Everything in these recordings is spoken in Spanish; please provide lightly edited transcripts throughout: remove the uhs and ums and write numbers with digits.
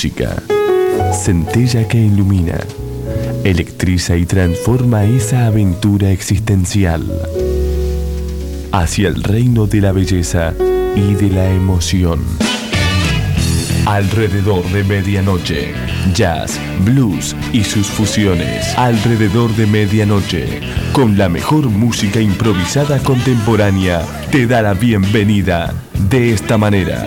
música. Centella que ilumina, electriza y transforma esa aventura existencial hacia el reino de la belleza y de la emoción. Alrededor de medianoche, jazz, blues y sus fusiones. Alrededor de medianoche, con la mejor música improvisada contemporánea, te da la bienvenida de esta manera.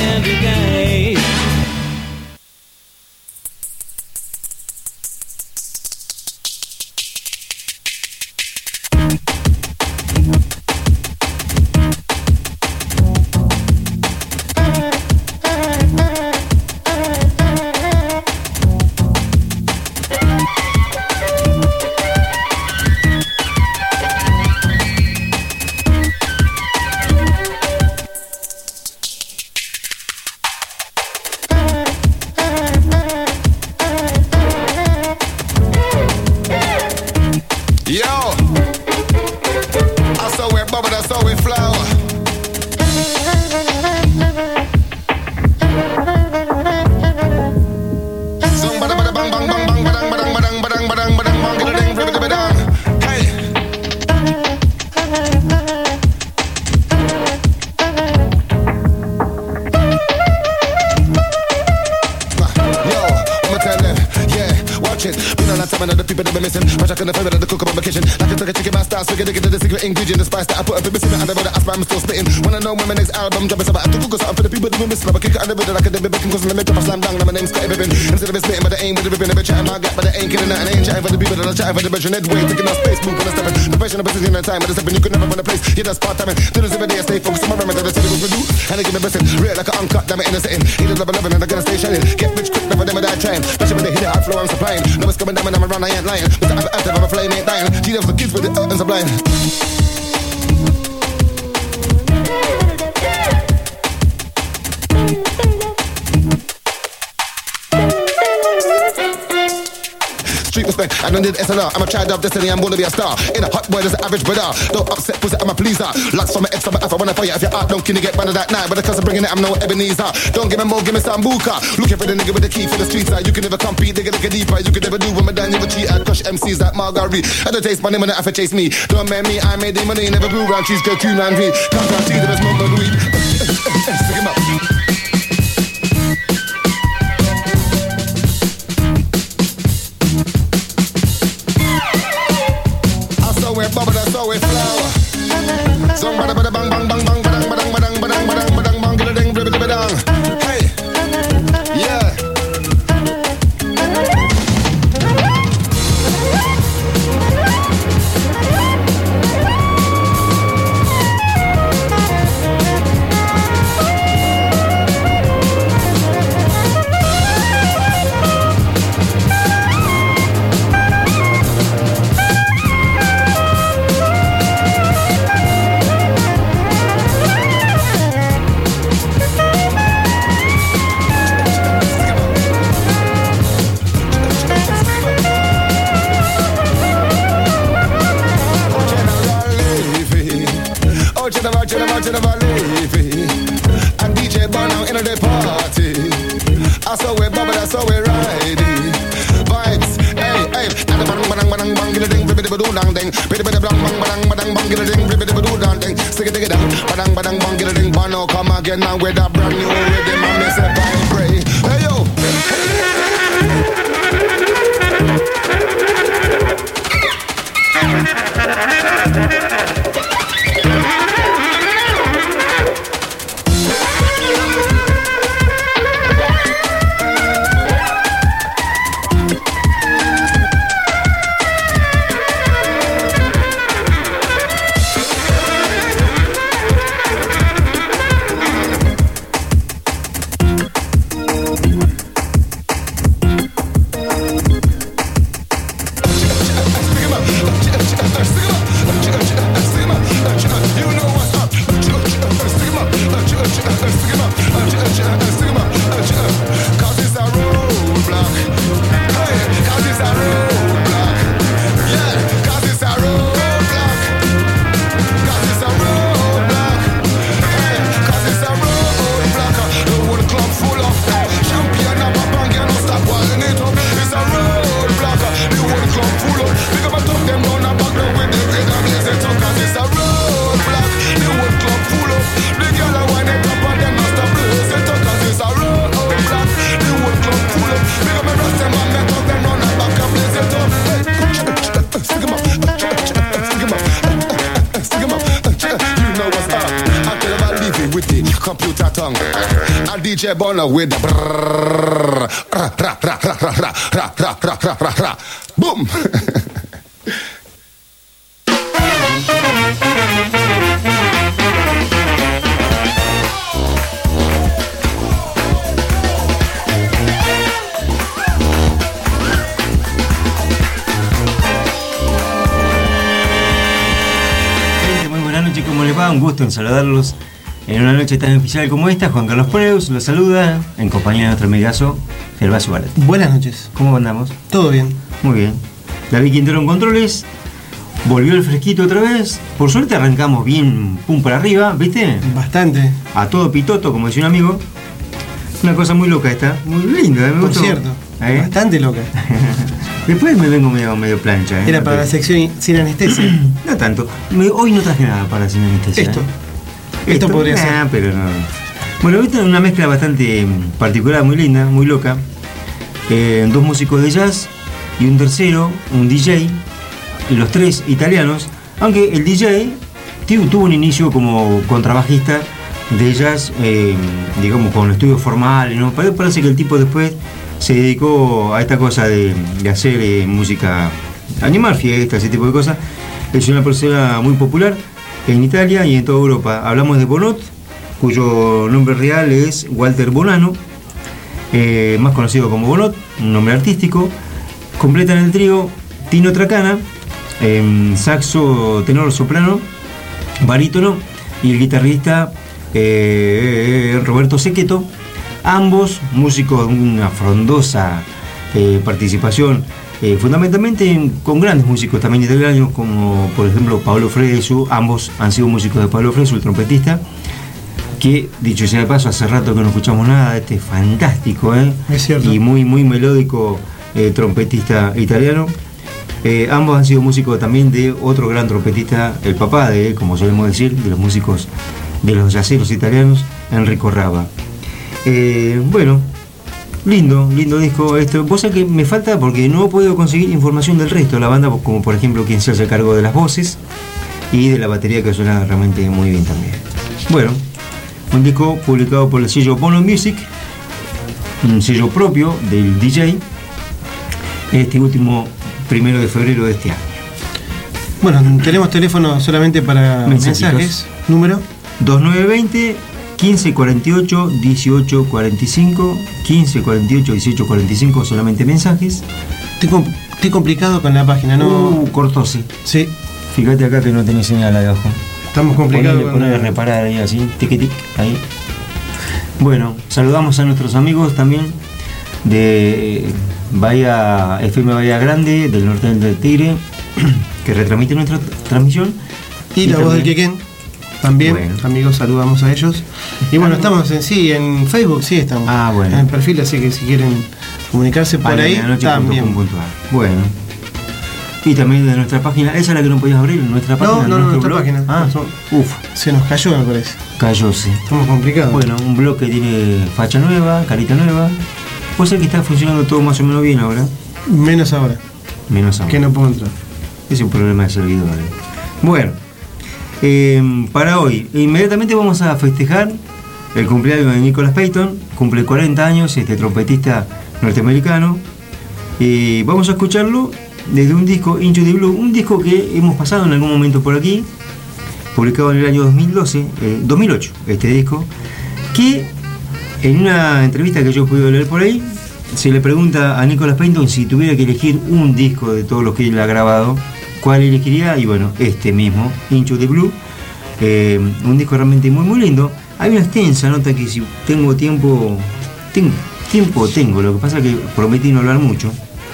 Ingredient, the spice that I put up in missing. I never that I spam, I'm still spitting. Wanna know when my next album drops? I have to Google something for the people that we miss. I kick it under the like a debit cause let me drop a slam down. Now my name's Scotty Bibbin. Instead of it spitting, but I ain't with the ribbon. I've been chatting my gap, but I ain't killing that. And I ain't chatting for the people that are chatting for the version. Headway, taking up space, move when I'm stepping. Professional business in the time, but it's stepping. You could never run a place. Yeah, that's part time. Do this every day, I stay focused on my remedy. That's what it was for you. And I give me blessing. Real like an uncut, damn it, in a setting. Either love 11 and I'm gonna stay shining. Get rich quick, never them I die trying. Especially when they hit the hard flow I'm supplying. No, it's coming down when I'm around, I ain't lying. But I'm active, I'm a flame, ain't dying. G loves the kids with the and sublime. I don't need SNR, I'm a child of destiny, I'm gonna be a star. In a hot boy, there's an average brother. Don't upset pussy, I'm a pleaser. Lots from my ex, I'm a alpha when I fire. If you're out, don't kill, get one of that night. But because I'm bringing it, I'm no Ebenezer. Don't give me more, give me some buka. Looking for the nigga with the key for the streets. You can never compete, they get deeper. You can never do what my dad never cheat. I crush MCs like Marguerite. I don't taste money when I have to chase me. Don't man me, I made the money, never grew round cheese, go Q9 V. Can't guarantee the best moment weed. Stick him up. Bubble, that's how we flower. Song bada bada bang bang bang bang badang badang badang badang badang badang bang gida ding bida bida dang. Hey, yeah. And DJ Bono in the party. I saw we bubble, I saw we riding. Vibes, hey, hey. And the bang bang bang bang gida ding, bidi bidi dang ding, bidi bidi bang bang bang bang bang gida ding, bidi bidi dang ding. Stick it dig it down, bang bang bang gida ding. Bono come again now with a brand new rhythm and me say vibrate. Hey yo. Stick him up. computer tongue. A DJ Bono with the brrrr, ra ra ra ra ra ra ra ra ra ra ra ra. Boom. ¿Cómo les va? Un gusto en saludarlos en una noche tan especial como esta. Juan Carlos Preus los saluda en compañía de nuestro amigazo Gervasio Barat. Buenas noches. ¿Cómo andamos? Todo bien. Muy bien. David Quintero en controles. Volvió el fresquito otra vez. Por suerte arrancamos bien pum para arriba, ¿viste? Bastante. A todo pitoto, como decía un amigo. Una cosa muy loca esta. Muy linda, me Por gustó. cierto. Bastante loca. Después me vengo medio plancha. Era para la sección sin anestesia. No tanto. Hoy no traje nada para sin anestesia. Esto podría ser. Pero no. Bueno, ahorita una mezcla bastante particular, muy linda, muy loca. Dos músicos de jazz y un tercero, un DJ. Y los tres italianos. Aunque el DJ tuvo un inicio como contrabajista de jazz, digamos, con estudios formales, ¿no? Parece que el tipo después se dedicó a esta cosa de hacer música, animar fiestas, ese tipo de cosas. Es una persona muy popular en Italia y en toda Europa. Hablamos de Bonot, cuyo nombre real es Walter Bonanno, más conocido como Bonot, un nombre artístico. Completan el trío Tino Tracana, saxo, tenor, soprano, barítono, y el guitarrista Roberto Seccheto. Ambos músicos de una frondosa participación, fundamentalmente con grandes músicos también italianos, como por ejemplo Paolo Fresu. Ambos han sido músicos de Paolo Fresu, el trompetista, que dicho sea de paso, hace rato que no escuchamos nada. Este es fantástico, es cierto. Y muy melódico trompetista italiano. Ambos han sido músicos también de otro gran trompetista, el papá de él, como solemos decir, de los músicos de los yaceros italianos, Enrico Rava. Bueno, lindo disco esto. Vos sabés que me falta porque no he podido conseguir información del resto de la banda, como por ejemplo quien se hace cargo de las voces y de la batería, que suena realmente muy bien también. Bueno, un disco publicado por el sello Bono Music, un sello propio del DJ, este último 1 de febrero de este año. Bueno, tenemos teléfono solamente para mensajes. Número 2920 1548 1845, 1548 1845, solamente mensajes. Estoy complicado con la página, ¿no? Cortóse. Sí. Fíjate acá que no tiene señal ahí abajo. Estamos complicados. Ponerle a reparar ahí así, tic, ahí. Bueno, saludamos a nuestros amigos también de FM Bahía Grande, del norte del Tigre, que retransmite nuestra transmisión. Y la voz del Quequén. También, bueno. Amigos, saludamos a ellos. Y bueno, estamos en Facebook, sí estamos. Bueno. En el perfil, así que si quieren comunicarse por ahí, también. Bueno. Y también de nuestra página, ¿esa es la que no podías abrir? ¿Nuestra página? No, nuestra página. Se nos cayó, me parece. Cayó, sí. Estamos complicados. Bueno, un blog que tiene facha nueva, carita nueva. Puede ser que está funcionando todo más o menos bien ahora. Menos ahora. Que no puedo entrar. Es un problema de servidores. Bueno. Para hoy, inmediatamente vamos a festejar el cumpleaños de Nicholas Payton. Cumple 40 años, este trompetista norteamericano. Vamos a escucharlo desde un disco, Into the Blue, un disco que hemos pasado en algún momento por aquí, publicado en el año 2008, este disco, que en una entrevista que yo he podido leer por ahí, se le pregunta a Nicholas Payton si tuviera que elegir un disco de todos los que él ha grabado, ¿cuál elegiría? Y bueno, este mismo, Into the Blue, un disco realmente muy lindo. Hay una extensa nota que si tengo tiempo, lo que pasa es que prometí no hablar mucho,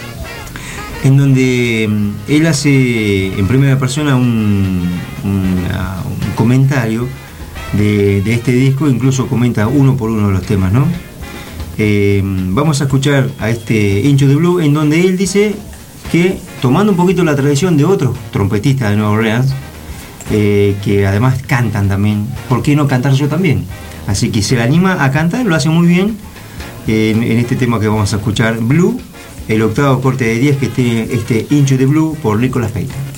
en donde él hace en primera persona un comentario de este disco, incluso comenta uno por uno de los temas, ¿no? Vamos a escuchar a este Into the Blue, en donde él dice que, tomando un poquito la tradición de otros trompetistas de Nueva Orleans, que además cantan también, ¿por qué no cantar yo también? Así que se le anima a cantar, lo hace muy bien en este tema que vamos a escuchar, Blue, el octavo corte de 10 que tiene este Into the Blue por Nicholas Payton.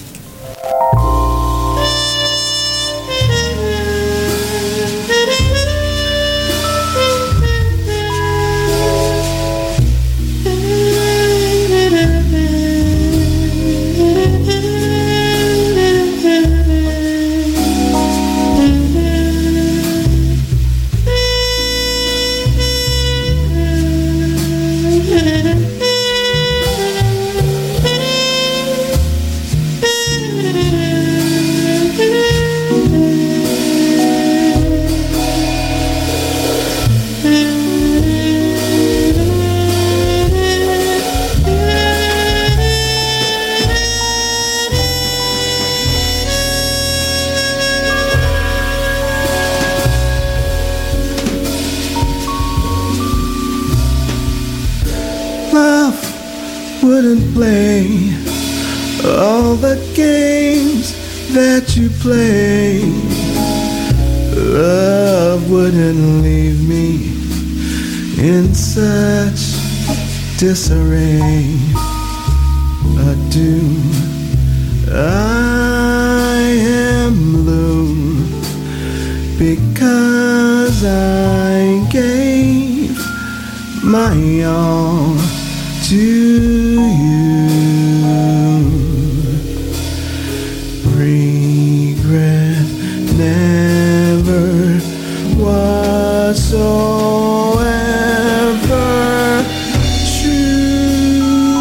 wouldn't play all the games that you play. Love wouldn't leave me in such disarray. Adieu, I am blue because I gave my all to you. Regret never whatsoever true.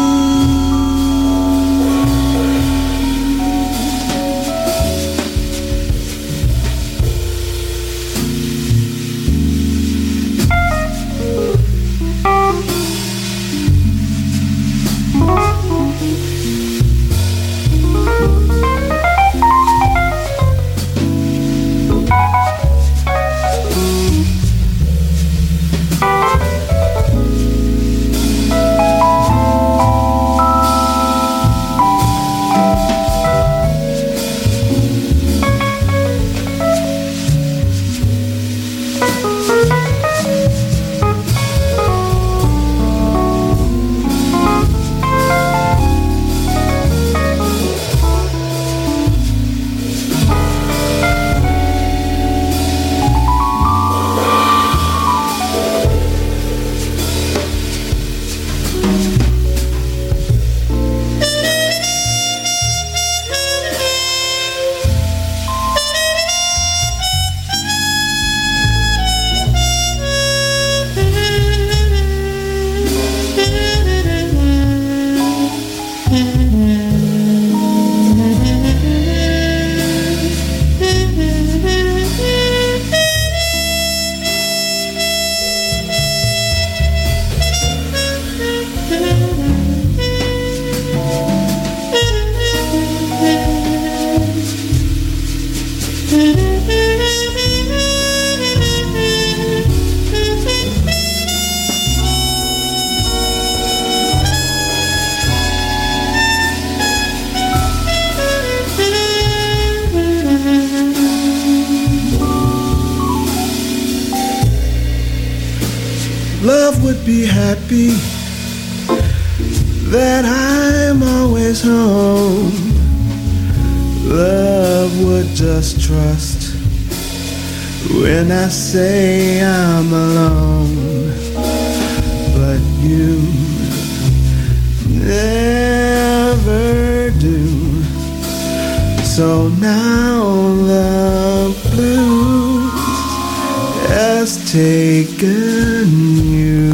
Love would be happy that I'm always home. Love would just trust when I say I'm alone. But you never do. So now the blues has taken you.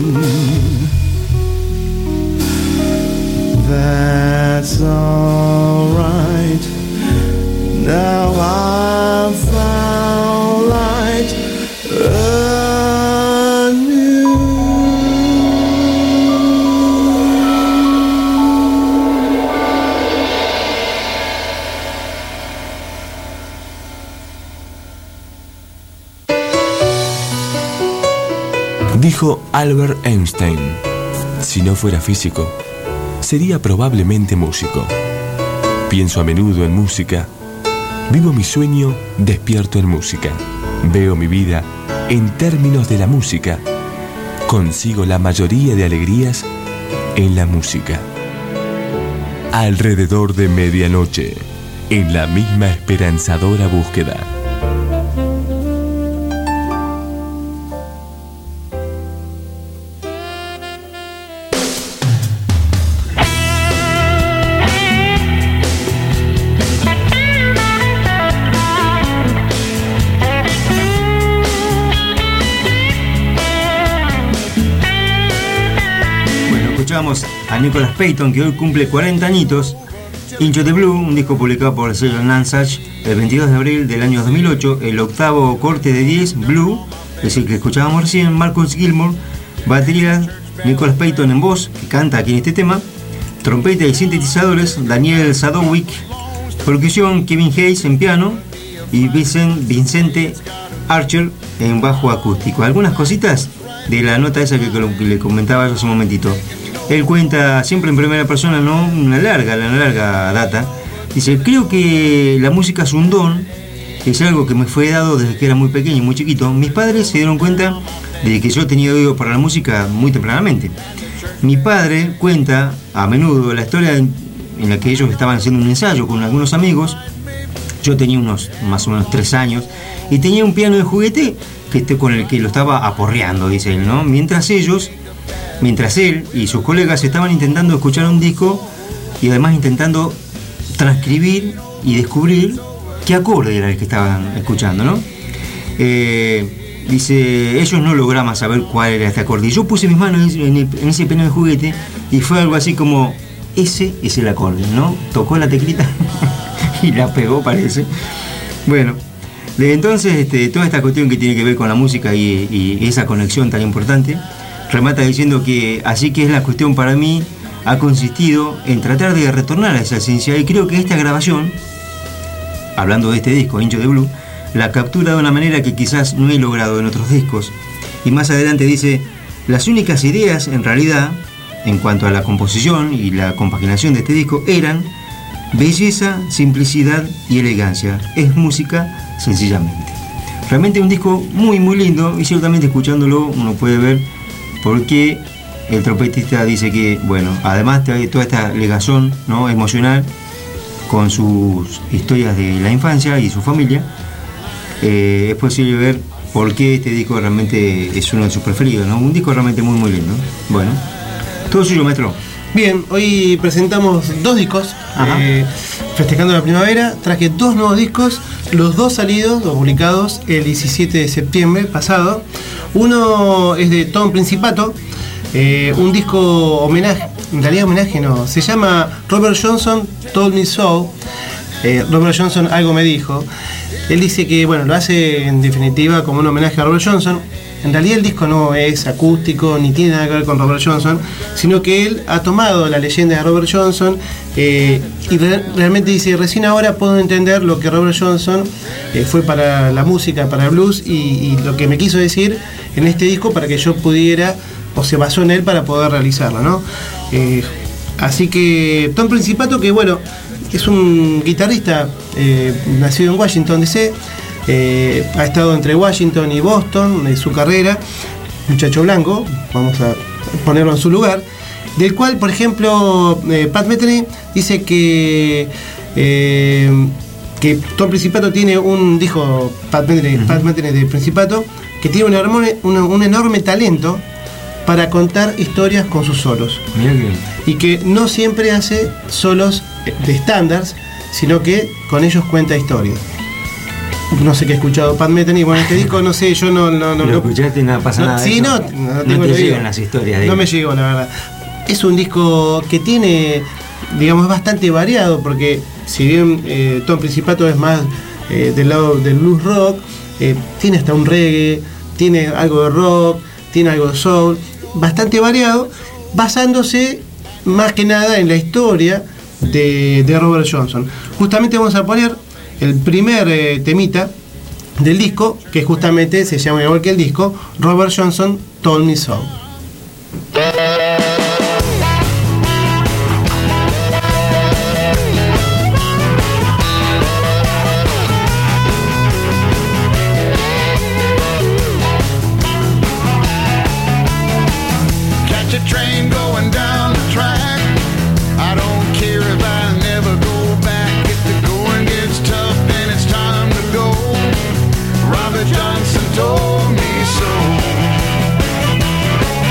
That's alright. Now I've found light anew. Dijo Albert Einstein, si no fuera físico, sería probablemente músico. Pienso a menudo en música, vivo mi sueño despierto en música, veo mi vida en términos de la música, consigo la mayoría de alegrías en la música. Alrededor de medianoche, en la misma esperanzadora búsqueda. A Nicholas Payton, que hoy cumple 40 añitos. Into the Blue, un disco publicado por el sello Nansach el 22 de abril del año 2008, el octavo corte de 10, Blue, es el que escuchábamos recién. Marcus Gilmore, batería, Nicholas Payton en voz, que canta aquí en este tema, trompeta y sintetizadores, Daniel Sadowick, percusión, Kevin Hayes en piano y Vincente Archer en bajo acústico. Algunas cositas de la nota esa que le comentaba yo hace un momentito. Él cuenta siempre en primera persona, ¿no? Una larga data. Dice, creo que la música es un don, es algo que me fue dado desde que era muy pequeño, muy chiquito. Mis padres se dieron cuenta de que yo tenía oído para la música muy tempranamente. Mi padre cuenta a menudo la historia en la que ellos estaban haciendo un ensayo con algunos amigos. Yo tenía unos más o menos 3 años y tenía un piano de juguete con el que lo estaba aporreando, dice él, ¿no? Mientras él y sus colegas estaban intentando escuchar un disco y además intentando transcribir y descubrir qué acorde era el que estaban escuchando, ¿no? Dice, ellos no lograban saber cuál era este acorde. Y yo puse mis manos en ese piano de juguete y fue algo así como, ese es el acorde, ¿no? Tocó la teclita y la pegó, parece. Bueno, desde entonces toda esta cuestión que tiene que ver con la música y esa conexión tan importante, remata diciendo que así que es la cuestión para mí, ha consistido en tratar de retornar a esa esencia, y creo que esta grabación, hablando de este disco, Into the Blue, la captura de una manera que quizás no he logrado en otros discos. Y más adelante dice, las únicas ideas en realidad, en cuanto a la composición y la compaginación de este disco, eran belleza, simplicidad y elegancia. Es música sencillamente. Realmente un disco muy muy lindo, y ciertamente escuchándolo uno puede ver por qué el trompetista dice que, bueno, además de toda esta legazón, ¿no?, emocional con sus historias de la infancia y su familia, es posible ver por qué este disco realmente es uno de sus preferidos, ¿no? Un disco realmente muy muy lindo. Bueno, todo suyo, maestro. Bien, hoy presentamos 2 discos, festejando la primavera. Traje 2 nuevos discos, los 2 salidos o publicados el 17 de septiembre pasado. Uno es de Tom Principato, un disco homenaje, en realidad homenaje no, se llama Robert Johnson Told Me So. Robert Johnson algo me dijo. Él dice que, bueno, lo hace en definitiva como un homenaje a Robert Johnson. En realidad el disco no es acústico ni tiene nada que ver con Robert Johnson, sino que él ha tomado la leyenda de Robert Johnson y realmente dice, recién ahora puedo entender lo que Robert Johnson fue para la música, para el blues, y lo que me quiso decir en este disco para que yo pudiera, o se basó en él para poder realizarlo, ¿no? Así que Tom Principato, que bueno, es un guitarrista nacido en Washington DC, ha estado entre Washington y Boston en su carrera, muchacho blanco, vamos a ponerlo en su lugar, del cual, por ejemplo, Pat Metheny dice que Tom Principato tiene dijo Pat Metheny de Principato, que tiene un enorme talento para contar historias con sus solos. Y que no siempre hace solos de estándares, sino que con ellos cuenta historias. No sé qué he escuchado Pat Metheny, bueno, este disco no sé, yo no lo escuchaste y no pasa nada. Sí, no tengo te llegan las historias de no me llegó, la verdad. Es un disco que tiene, digamos, bastante variado, porque si bien Tom Principato es más del lado del blues rock, tiene hasta un reggae, tiene algo de rock, tiene algo de soul, bastante variado, basándose más que nada en la historia de Robert Johnson. Justamente vamos a poner el primer temita del disco, que justamente se llama igual que el disco, Robert Johnson Told Me So. Johnson told me so.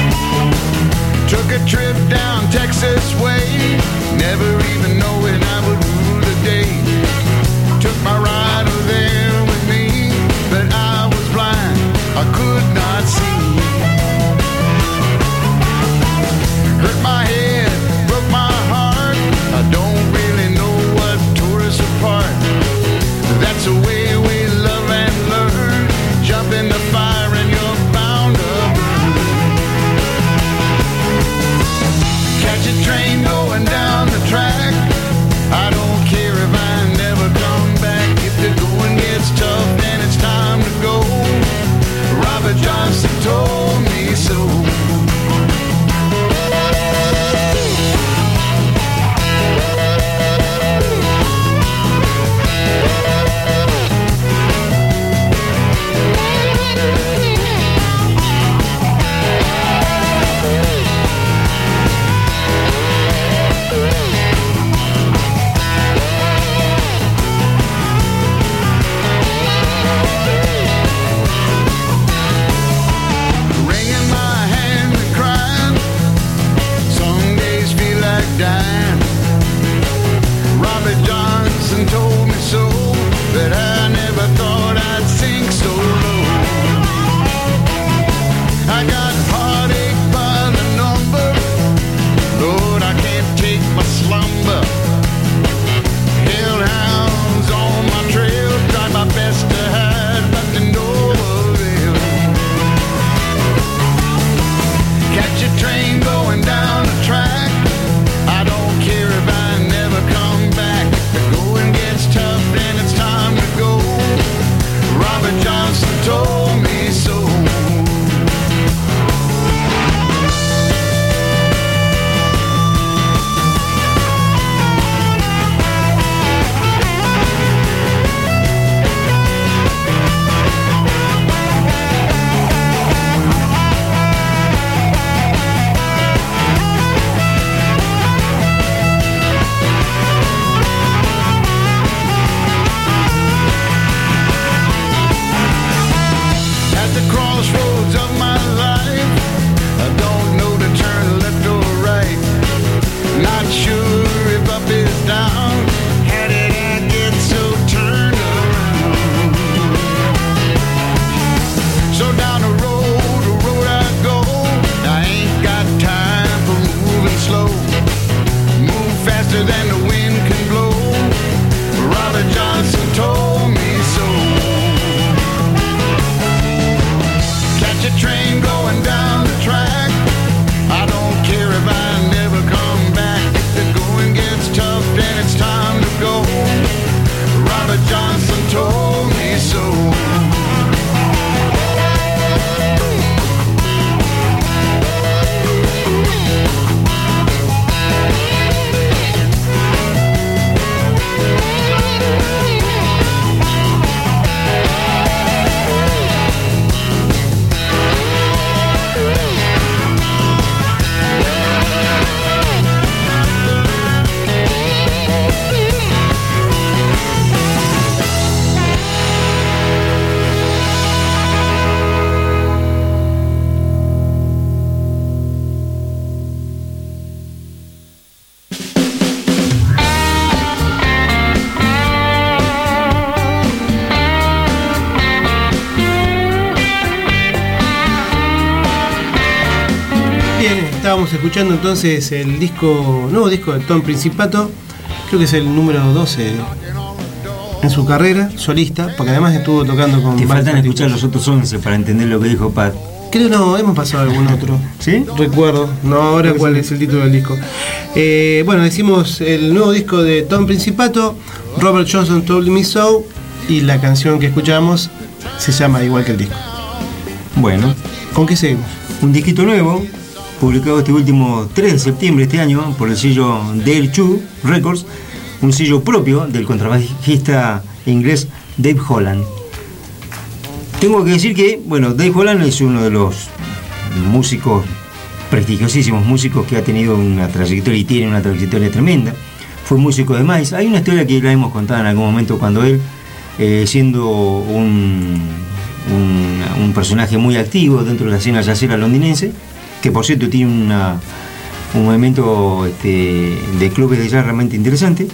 estábamos escuchando entonces el nuevo disco de Tom Principato, creo que es el número 12 en su carrera solista, porque además estuvo tocando con... Te faltan escuchar los otros 11 para entender lo que dijo Pat. Creo no, hemos pasado algún otro. ¿Sí? Recuerdo, no ahora cuál es el título del disco. Bueno, decimos el nuevo disco de Tom Principato, Robert Johnson Told Me So, y la canción que escuchamos se llama igual que el disco. Bueno. ¿Con qué seguimos? Un disquito nuevo, publicado este último 3 de septiembre de este año por el sello Dale 2 Records, un sello propio del contrabajista inglés Dave Holland. Tengo que decir que, bueno, Dave Holland es uno de los músicos, prestigiosísimos músicos que ha tenido una trayectoria y tiene una trayectoria tremenda. Fue músico de Mice. Hay una historia que la hemos contado en algún momento cuando él, siendo un personaje muy activo dentro de la escena jazzera londinense, que por cierto tiene un movimiento de clubes de jazz realmente interesante.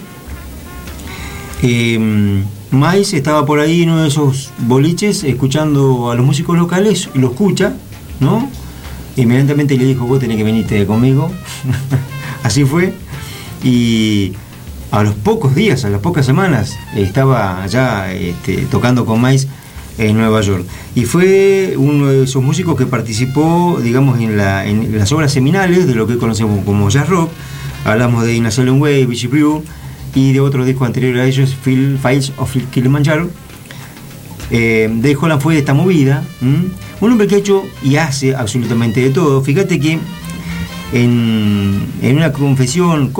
Mice estaba por ahí en uno de esos boliches escuchando a los músicos locales, lo escucha, ¿no? Inmediatamente le dijo: vos tenés que venirte conmigo. Así fue. Y a los pocos días, a las pocas semanas, estaba ya tocando con Mice en Nueva York. Y fue uno de esos músicos que participó, digamos, en las obras seminales de lo que conocemos como jazz rock. Hablamos de In a Solemn Way, Beachy Brew, y de otro disco anterior a ellos, Files of Kilimanjaro. Dave Holland fue de esta movida, un hombre que ha hecho y hace absolutamente de todo. Fíjate que en una un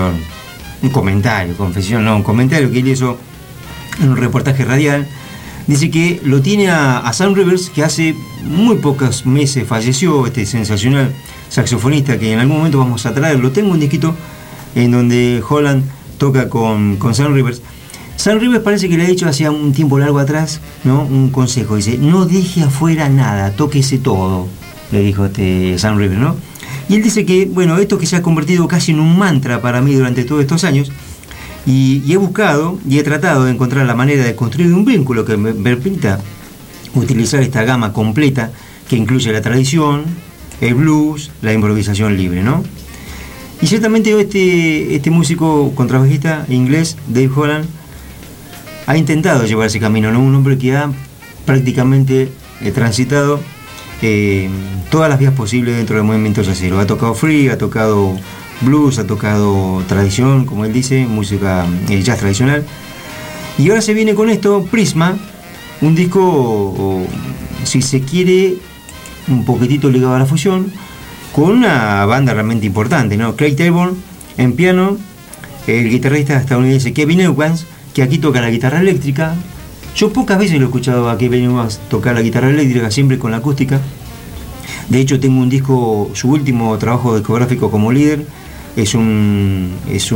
comentario que él hizo en un reportaje radial, dice que lo tiene a Sam Rivers, que hace muy pocos meses falleció, este sensacional saxofonista que en algún momento vamos a traerlo. Tengo un disquito en donde Holland toca con Sam Rivers. Sam Rivers parece que le ha dicho hacía un tiempo largo atrás, ¿no?, un consejo. Dice: no deje afuera nada, tóquese todo, le dijo Sam Rivers, ¿no? Y él dice que, bueno, esto que se ha convertido casi en un mantra para mí durante todos estos años, y he buscado y he tratado de encontrar la manera de construir un vínculo que me permita utilizar esta gama completa que incluye la tradición, el blues, la improvisación libre, ¿no? Y ciertamente este músico contrabajista inglés, Dave Holland, ha intentado llevar ese camino, ¿no? Un hombre que ha prácticamente transitado todas las vías posibles dentro del movimiento jazzero. Ha tocado free, ha tocado blues, ha tocado tradición, como él dice, música jazz tradicional. Y ahora se viene con esto, Prisma, un disco, si se quiere, un poquitito ligado a la fusión, con una banda realmente importante, ¿no? Craig Taborn en piano, el guitarrista estadounidense Kevin Evans, que aquí toca la guitarra eléctrica. Yo pocas veces lo he escuchado a Kevin Evans tocar la guitarra eléctrica, siempre con la acústica. De hecho, tengo un disco, su último trabajo discográfico como líder, es un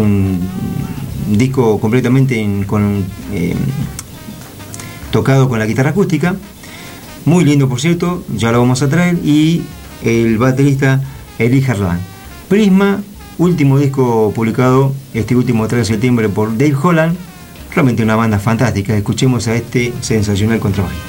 disco completamente tocado con la guitarra acústica, muy lindo por cierto, ya lo vamos a traer. Y el baterista Eli Harlan. Prisma, último disco publicado este último 3 de septiembre por Dave Holland, realmente una banda fantástica. Escuchemos a este sensacional contrabajista.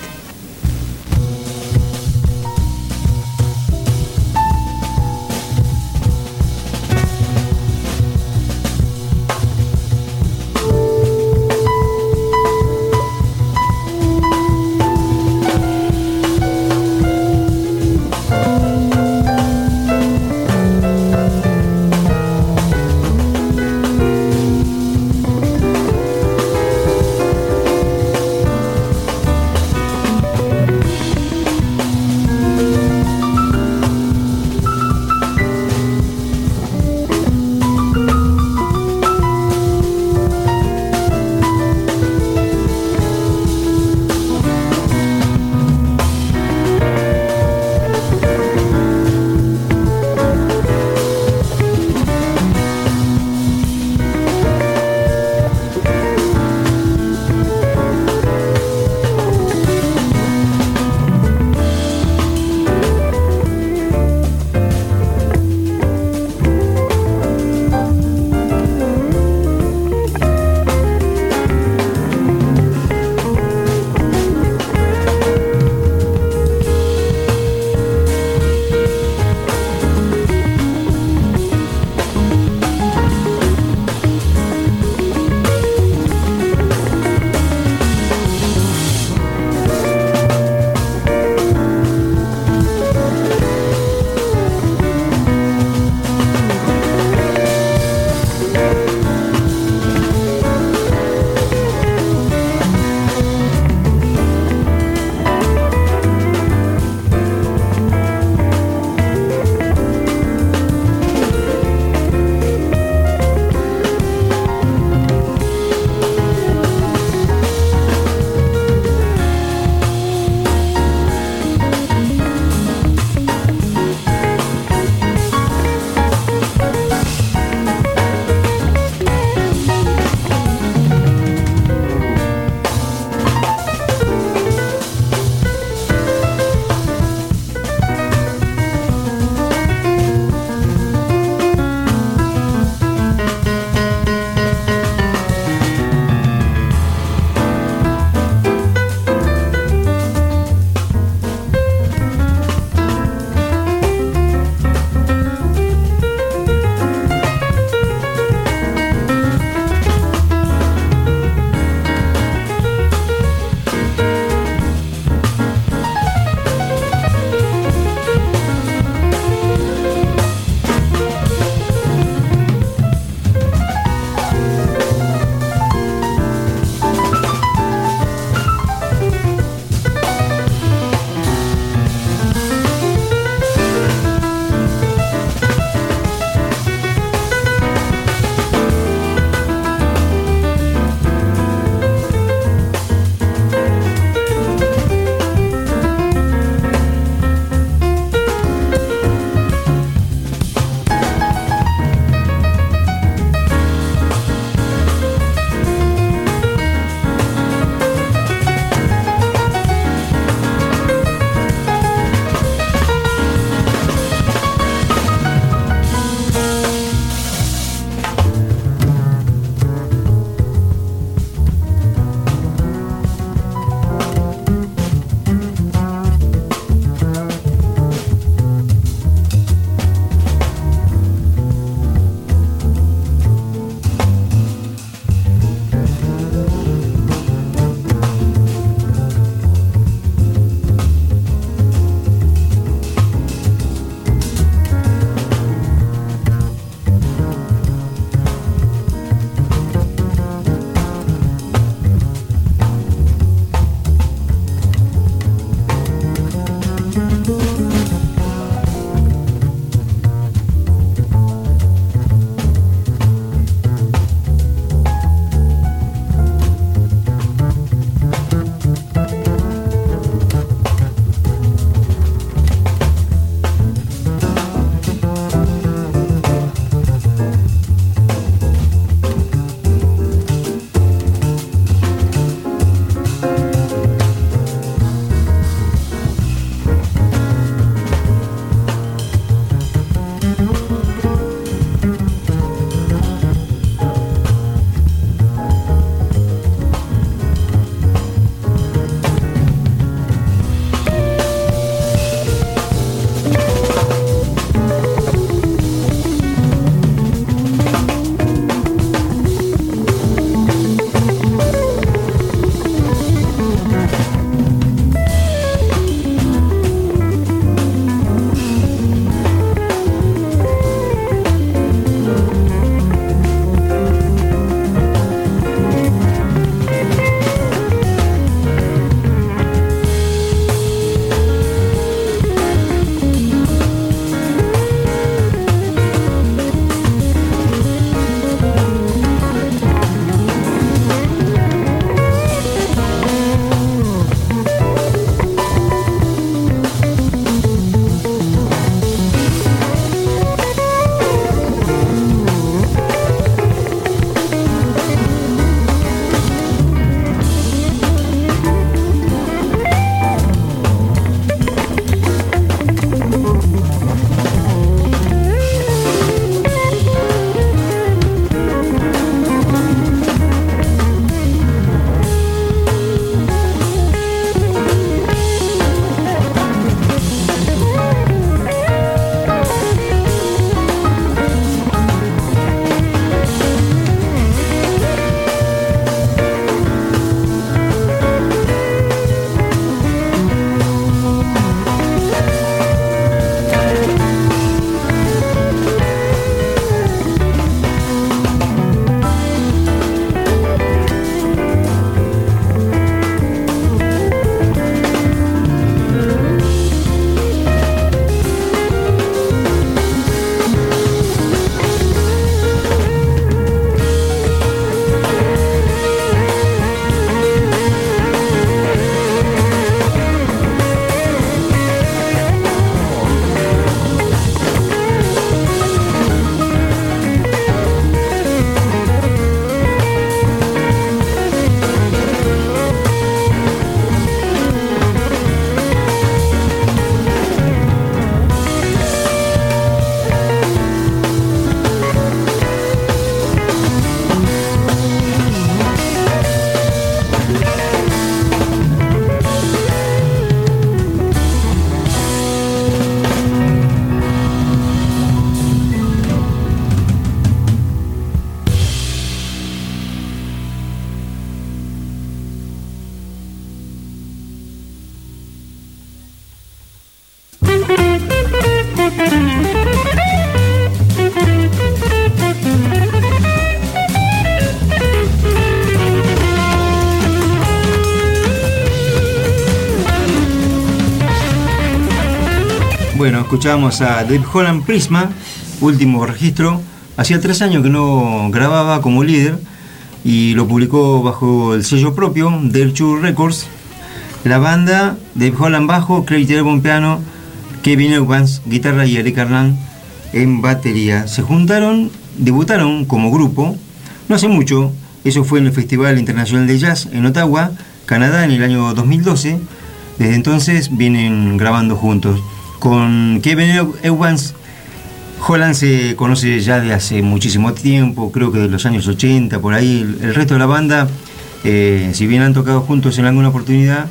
Bueno, escuchábamos a Dave Holland, Prisma, último registro. Hacía 3 años que no grababa como líder y lo publicó bajo el sello propio, Dare Two Records. La banda, Dave Holland bajo, Craig Terrebonne piano, Kevin Evans guitarra y Eric Arland en batería. Se juntaron, debutaron como grupo no hace mucho. Eso fue en el Festival Internacional de Jazz en Ottawa, Canadá, en el año 2012. Desde entonces vienen grabando juntos. Con Kevin Evans, Holland se conoce ya de hace muchísimo tiempo, creo que de los años 80, por ahí. El resto de la banda, si bien han tocado juntos en alguna oportunidad,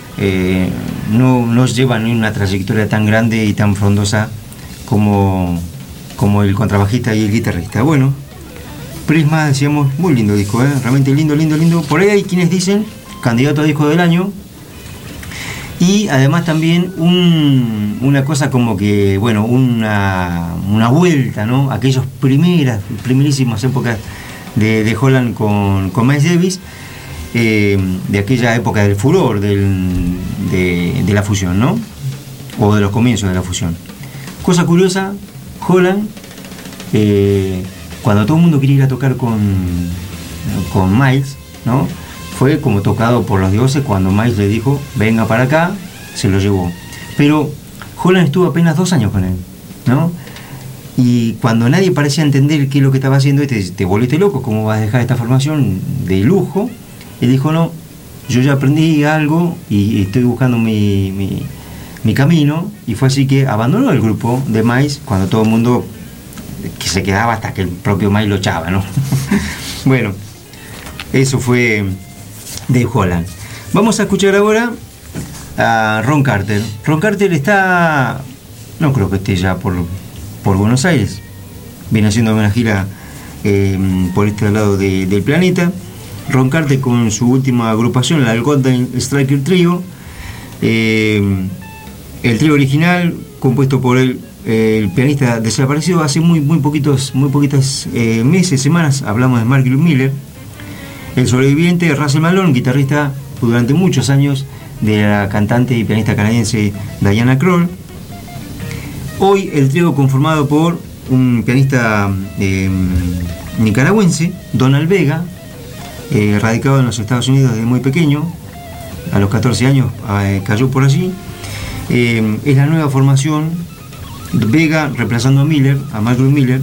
no llevan una trayectoria tan grande y tan frondosa como el contrabajista y el guitarrista. Bueno, Prisma, decíamos, muy lindo disco, realmente lindo. Por ahí hay quienes dicen candidato a disco del año. Y además también una cosa como que, bueno, una vuelta, ¿no? Aquellas primerísimas épocas de Holland con Miles Davis, de aquella época del furor de la fusión, ¿no? O de los comienzos de la fusión. Cosa curiosa, Holland, cuando todo el mundo quería ir a tocar con Miles, ¿no? Fue como tocado por los dioses cuando Miles le dijo, venga para acá, se lo llevó. Pero Holland estuvo apenas 2 años con él, ¿no? Y cuando nadie parecía entender qué es lo que estaba haciendo, te volviste loco, ¿cómo vas a dejar esta formación de lujo? Él dijo, no, yo ya aprendí algo y estoy buscando mi camino. Y fue así que abandonó el grupo de Miles cuando todo el mundo que se quedaba hasta que el propio Miles lo echaba, ¿no? Bueno, eso fue Dave Holland. Vamos a escuchar ahora a Ron Carter. Ron Carter está, no creo que esté ya por Buenos Aires. Viene haciendo una gira por este lado del planeta. Ron Carter con su última agrupación, la Golden Striker Trio. El trío original, compuesto por el pianista desaparecido hace muy poquitos meses, semanas. Hablamos de Mark Miller. El sobreviviente, Russell Malone, guitarrista durante muchos años de la cantante y pianista canadiense Diana Krall. Hoy el trío conformado por un pianista nicaragüense, Donald Vega, radicado en los Estados Unidos desde muy pequeño, a los 14 años cayó por allí. Es la nueva formación, Vega reemplazando a Mark Miller.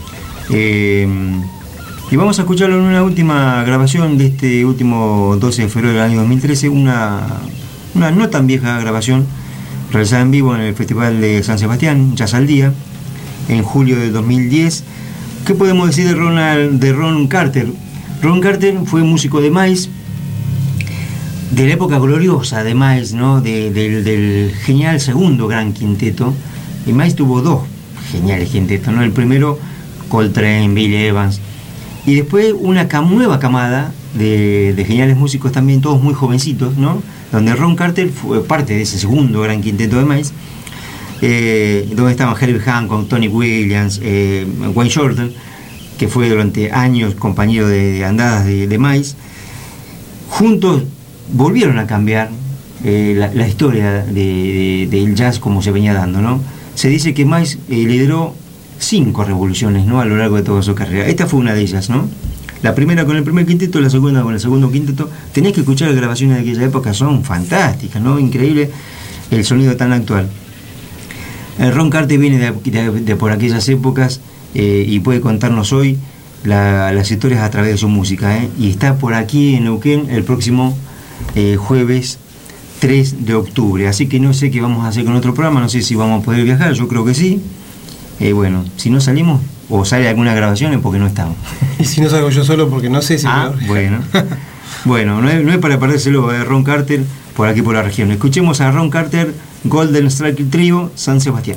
Y vamos a escucharlo en una última grabación de este último 12 de febrero del año 2013, una no tan vieja grabación realizada en vivo en el Festival de San Sebastián, Jazz al Día, en julio del 2010. ¿Qué podemos decir de Ron Carter? Ron Carter fue músico de Miles, de la época gloriosa de Miles, ¿no? Del genial segundo gran quinteto. Y Miles tuvo 2 geniales quintetos, ¿no? El primero, Coltrane, Bill Evans. Y después una nueva camada de geniales músicos también, todos muy jovencitos, ¿no? Donde Ron Carter fue parte de ese segundo gran quinteto de Miles, donde estaban Herbie Hancock, Tony Williams, Wayne Shorter, que fue durante años compañero de andadas de Miles. Juntos volvieron a cambiar la historia del jazz como se venía dando, ¿no? Se dice que Miles lideró 5 revoluciones, ¿no? A lo largo de toda su carrera. Esta fue una de ellas, ¿no? La primera con el primer quinteto, la segunda con el segundo quinteto. Tenés que escuchar las grabaciones de aquella época, son fantásticas, ¿no? Increíble el sonido tan actual. Ron Carter viene de por aquellas épocas y puede contarnos hoy las historias a través de su música, y está por aquí en Neuquén el próximo jueves 3 de octubre. Así que no sé qué vamos a hacer con otro programa, no sé si vamos a poder viajar, yo creo que sí. Bueno, si no salimos o sale alguna grabación es porque no estamos. Y si no salgo yo solo porque no sé si... Bueno, no es para perdérselo, Ron Carter por aquí por la región. Escuchemos a Ron Carter, Golden Striker Trio, San Sebastián.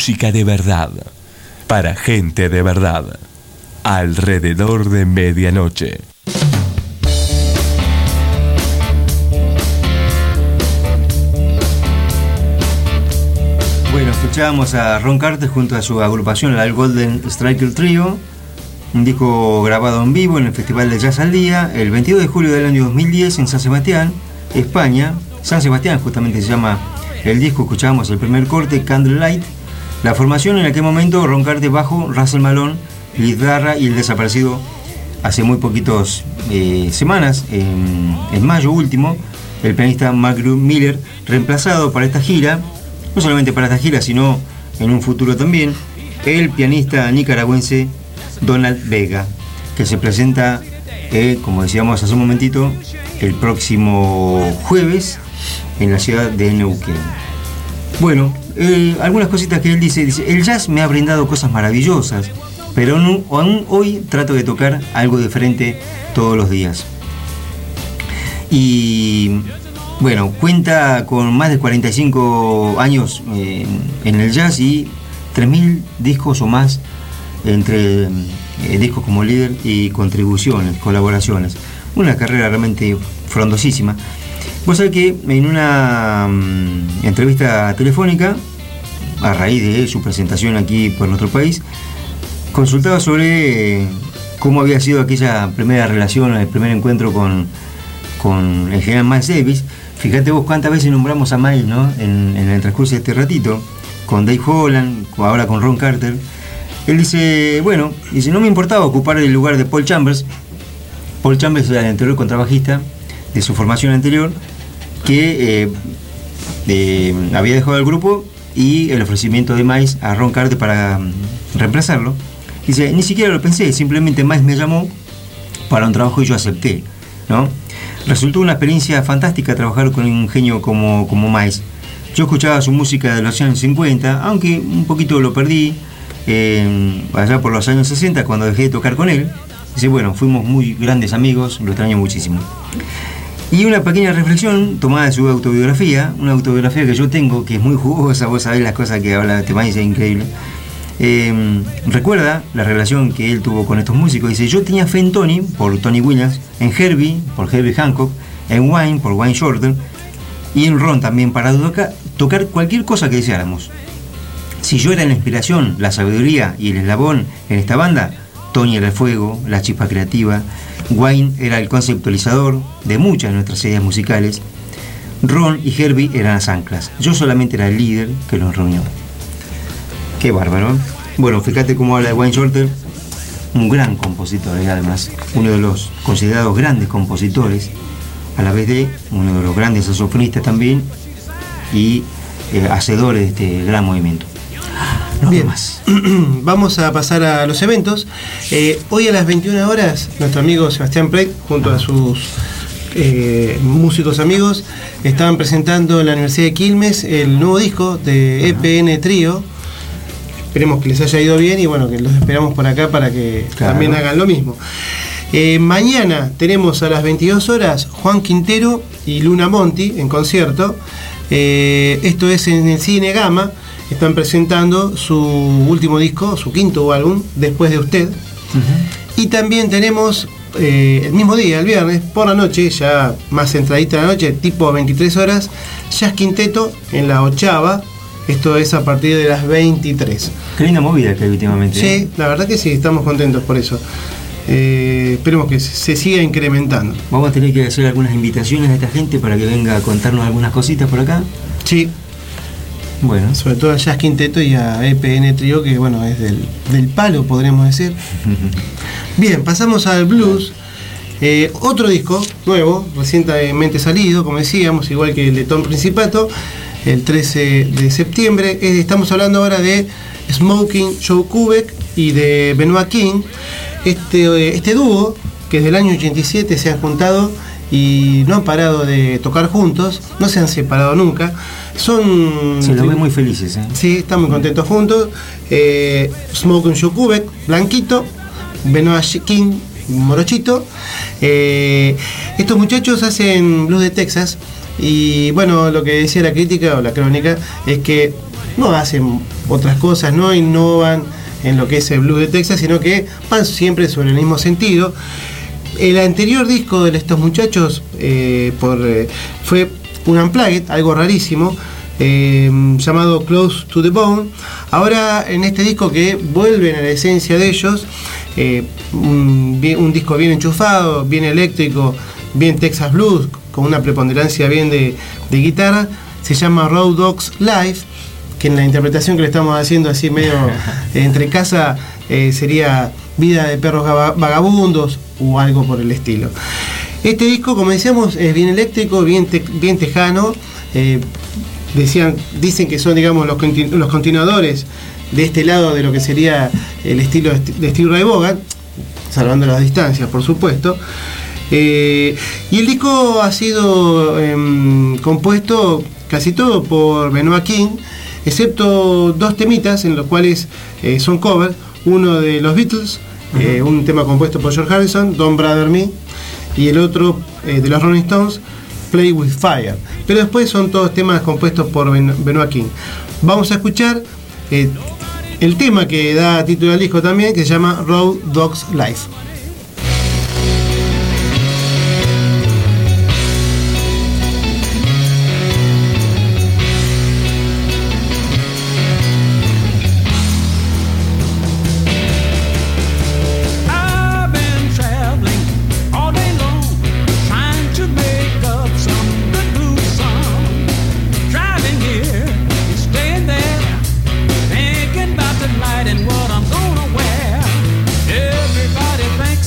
música de verdad, para gente de verdad, alrededor de medianoche. Bueno, escuchábamos a Ron Carter junto a su agrupación, el Golden Striker Trio, un disco grabado en vivo en el Festival de Jazz al Día, el 22 de julio del año 2010 en San Sebastián, España. San Sebastián justamente se llama el disco. Escuchábamos el primer corte, Candlelight. La formación en aquel momento: Ron Carter bajo, Russell Malone guitarra y el desaparecido hace muy poquitos semanas, en mayo último, el pianista Mark Miller, reemplazado para esta gira, no solamente para esta gira, sino en un futuro también, el pianista nicaragüense Donald Vega, que se presenta, como decíamos hace un momentito, el próximo jueves en la ciudad de Neuquén. Bueno, algunas cositas que él dice, el jazz me ha brindado cosas maravillosas, pero aún hoy trato de tocar algo diferente todos los días. Y bueno, cuenta con más de 45 años en el jazz y 3.000 discos o más, entre discos como líder y contribuciones, colaboraciones. Una carrera realmente frondosísima. Vos sabés que en una entrevista telefónica, a raíz de su presentación aquí por nuestro país, consultaba sobre cómo había sido aquella primera relación, el primer encuentro con el general Miles Davis. Fíjate vos cuántas veces nombramos a Miles, ¿no? en el transcurso de este ratito, con Dave Holland, ahora con Ron Carter. Él dice, no me importaba ocupar el lugar de Paul Chambers. Paul Chambers era el anterior contrabajista de su formación anterior, que había dejado el grupo, y el ofrecimiento de Miles a Ron Carter para reemplazarlo. Dice, ni siquiera lo pensé, simplemente Miles me llamó para un trabajo y yo acepté, ¿no? Resultó una experiencia fantástica trabajar con un genio como Miles. Yo escuchaba su música de los años 50, aunque un poquito lo perdí allá por los años 60, cuando dejé de tocar con él. Dice, fuimos muy grandes amigos, lo extraño muchísimo. Y una pequeña reflexión tomada de su autobiografía, una autobiografía que yo tengo, que es muy jugosa, vos sabés las cosas que habla de Miles, es increíble. Recuerda la relación que él tuvo con estos músicos. Dice, yo tenía fe en Tony, por Tony Williams, en Herbie, por Herbie Hancock, en Wayne, por Wayne Shorter, y en Ron también, para tocar cualquier cosa que deseáramos. Si yo era la inspiración, la sabiduría y el eslabón en esta banda, Tony era el fuego, la chispa creativa, Wayne era el conceptualizador de muchas de nuestras ideas musicales, Ron y Herbie eran las anclas, yo solamente era el líder que los reunió. Qué bárbaro. Bueno, fíjate cómo habla de Wayne Shorter, un gran compositor, además, uno de los considerados grandes compositores, a la vez de uno de los grandes saxofonistas también, y hacedores de este gran movimiento. Bien, más. Vamos a pasar a los eventos. Hoy a las 21 horas, nuestro amigo Sebastián Preit, junto a sus músicos amigos, estaban presentando en la Universidad de Quilmes el nuevo disco de EPN Trío. Esperemos que les haya ido bien y que los esperamos por acá para que también hagan lo mismo. Mañana tenemos a las 22 horas Juan Quintero y Luna Monti en concierto. Esto es en el Cine Gama. Están presentando su último disco, su quinto álbum, Después de Usted. Y también tenemos el mismo día, el viernes, por la noche, ya más entradita de la noche, tipo 23 horas, Jazz Quinteto en la 8ª. Esto es a partir de las 23. Qué linda movida que hay últimamente. Sí, la verdad que sí, estamos contentos por eso. Esperemos que se siga incrementando. Vamos a tener que hacer algunas invitaciones a esta gente para que venga a contarnos algunas cositas por acá. Sí. Bueno, sobre todo a Jazz Quinteto y a EPN Trío, que es del palo, podríamos decir. Bien, pasamos al blues. Otro disco nuevo, recientemente salido, como decíamos, igual que el de Tom Principato, el 13 de septiembre. Estamos hablando ahora de Smoking Joe Kubek y de Benoit King. Este dúo, que desde el año 87 se han juntado y no han parado de tocar juntos, no se han separado nunca. Se los ven muy felices, ¿eh? Sí, están muy contentos juntos. Smoking Joe Kubek, blanquito, Benoit King, morochito. Estos muchachos hacen blues de Texas y lo que decía la crítica o la crónica es que no hacen otras cosas, no innovan en lo que es el blues de Texas, sino que van siempre sobre el mismo sentido. El anterior disco de estos muchachos fue un unplugged, algo rarísimo, llamado Close to the Bone. Ahora en este disco que vuelven a la esencia de ellos, un disco bien enchufado, bien eléctrico, bien Texas Blues, con una preponderancia bien de guitarra, se llama Road Dogs Live, que en la interpretación que le estamos haciendo así medio entre casa sería Vida de Perros Vagabundos o algo por el estilo. Este disco, como decíamos, es bien eléctrico, bien tejano. Dicen que son, digamos, los continuadores de este lado de lo que sería el estilo de Steve Ray Vaughan, salvando las distancias, por supuesto. Y el disco ha sido compuesto casi todo por Benoit King, excepto 2 temitas en los cuales son covers, uno de los Beatles, un tema compuesto por George Harrison, Don't Bother Me, y el otro de los Rolling Stones, Play With Fire. Pero después son todos temas compuestos por Benoit King. Vamos a escuchar el tema que da título al disco también, que se llama Road Dogs Live. And what I'm gonna wear. Everybody thinks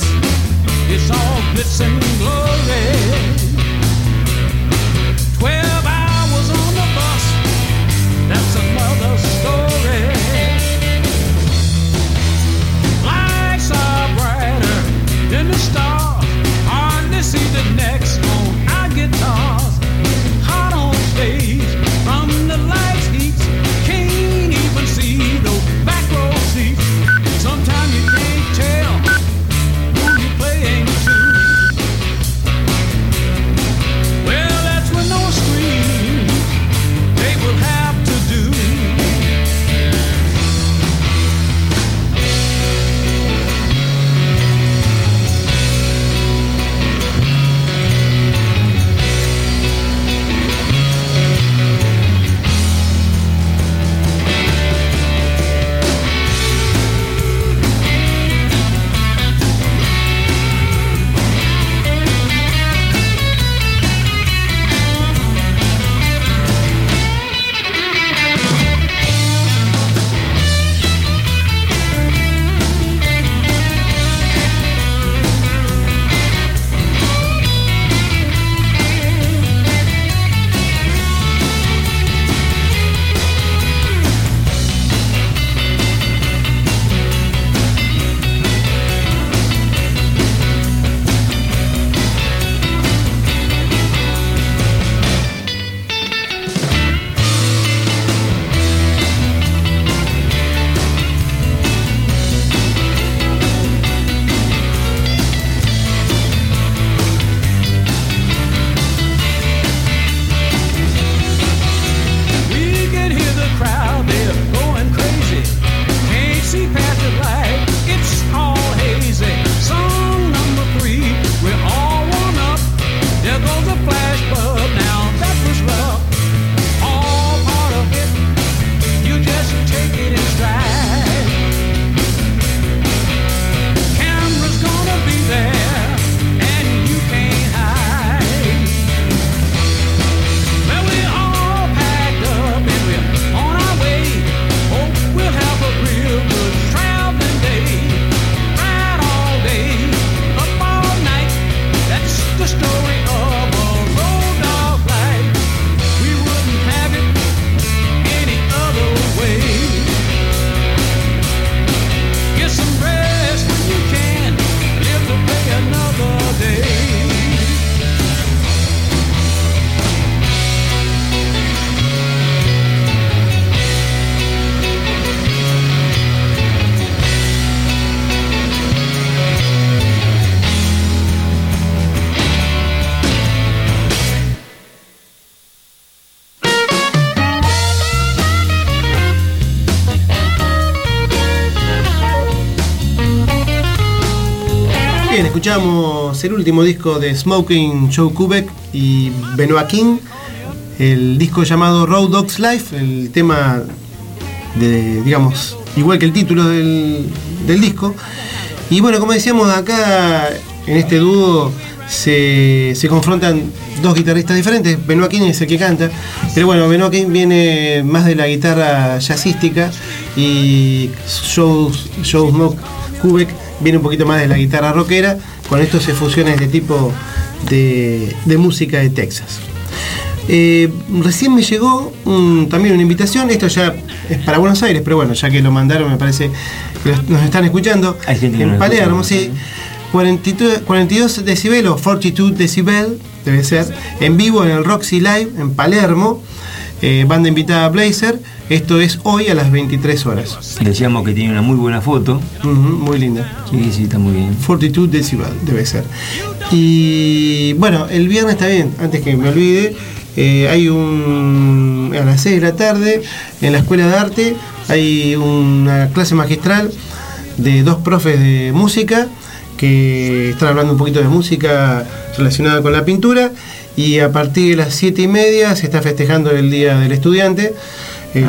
Bien, escuchamos el último disco de Smoking Joe Kubek y Benoit King, el disco llamado Road Dogs Life, el tema de, digamos, igual que el título del disco. Y bueno, como decíamos, acá en este dúo se confrontan dos guitarristas diferentes. Benoit King es el que canta, pero bueno, Benoit King viene más de la guitarra jazzística y Joe Smoke Kubek viene un poquito más de la guitarra rockera. Con esto se fusiona este tipo de música de Texas. Recién me llegó también una invitación. Esto ya es para Buenos Aires, pero bueno, ya que lo mandaron, me parece que nos están escuchando. Hay gente que en nos Palermo, escucha, sí. 42 decibel o 42 decibel debe ser, en vivo en el Roxy Live en Palermo. Banda invitada Blazer. Esto es hoy a las 23 horas. Decíamos que tiene una muy buena foto. Muy linda. Sí, está muy bien. 42 decibel debe ser. Y bueno, el viernes está bien, antes que me olvide, hay a las 6 de la tarde en la Escuela de Arte hay una clase magistral de dos profes de música que están hablando un poquito de música relacionada con la pintura, y a partir de las 7:30 se está festejando el Día del Estudiante. El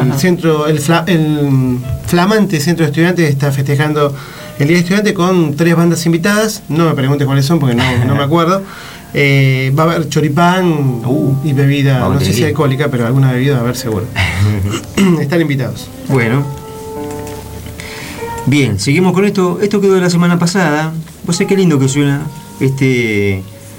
flamante Centro de Estudiantes está festejando el Día del Estudiante con 3 bandas invitadas. No me preguntes cuáles son porque no me acuerdo. Va a haber choripán y bebida, no sé si alcohólica, pero alguna bebida va a haber seguro. Están invitados. Bueno. Bien, seguimos con esto. Esto quedó de la semana pasada. Pues qué lindo que suena este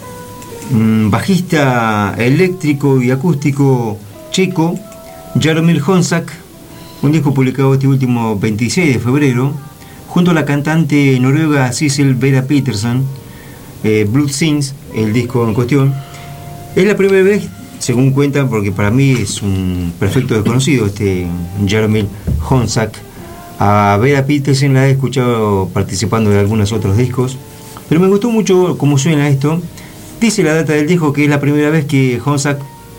bajista eléctrico y acústico checo, Jaromír Honzák, un disco publicado este último 26 de febrero, junto a la cantante noruega Sissel Vera Petersen. Blood Sings, el disco en cuestión. Es la primera vez, según cuentan, porque para mí es un perfecto desconocido este Jaromír Honzák. A Vera Petersen la he escuchado participando de algunos otros discos, pero me gustó mucho cómo suena esto. Dice la data del disco que es la primera vez que Honzák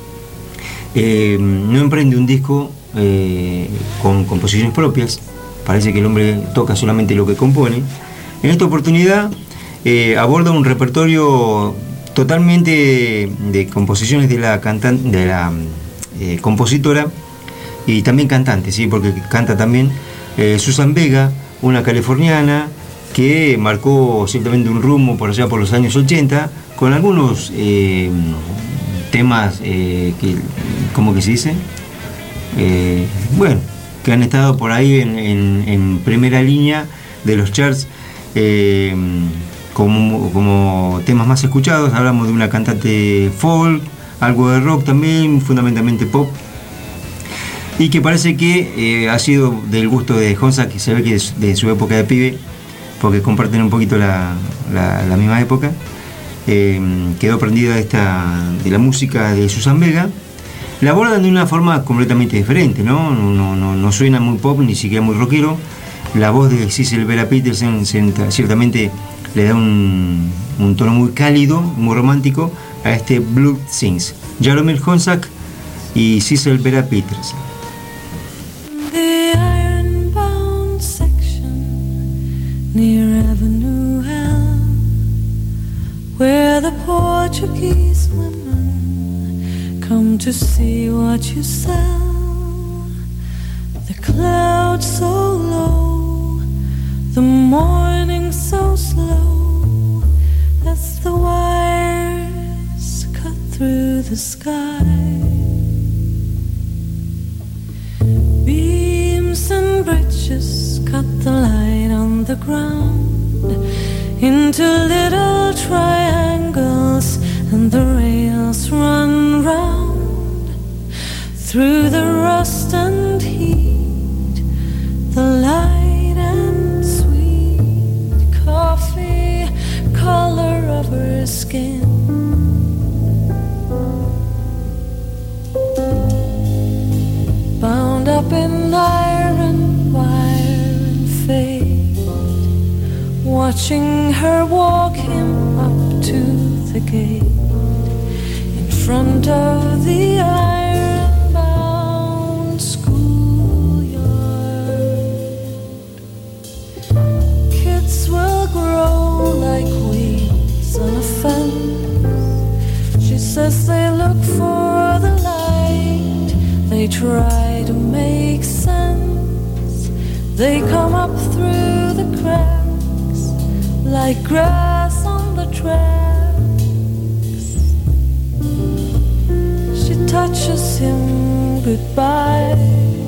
no emprende un disco con composiciones propias. Parece que el hombre toca solamente lo que compone. En esta oportunidad aborda un repertorio totalmente de composiciones de la compositora y también cantante, ¿sí? Porque canta también Susan Vega, una californiana que marcó ciertamente un rumbo por allá por los años 80, con algunos temas que, ¿cómo que se dice? Bueno, que han estado por ahí en primera línea de los charts como temas más escuchados. Hablamos de una cantante folk, algo de rock también, fundamentalmente pop, y que parece que ha sido del gusto de Honzák, que se ve que es de su época de pibe, porque comparten un poquito la misma época. Quedó prendida de la música de Susan Vega. La abordan de una forma completamente diferente, no suena muy pop, ni siquiera muy rockero. La voz de Sissel Vera Petersen ciertamente le da un tono muy cálido, muy romántico a este Blood Sings. Jaromír Honzák y Sissel Vera Petersen. The iron-bound section near Avenue L, where the Portuguese women come to see what you sell. The clouds so low, the morning so slow, as the wires cut through the sky. Beams and bridges cut the light on the ground into little triangles, and the rails run round through the rust and heat, the light and sweet coffee color of her skin. Bound up in iron wire and fate, watching her walk him up to the gate in front of the iron-bound schoolyard. Kids will grow like we as they look for the light, they try to make sense. They come up through the cracks like grass on the tracks. She touches him goodbye,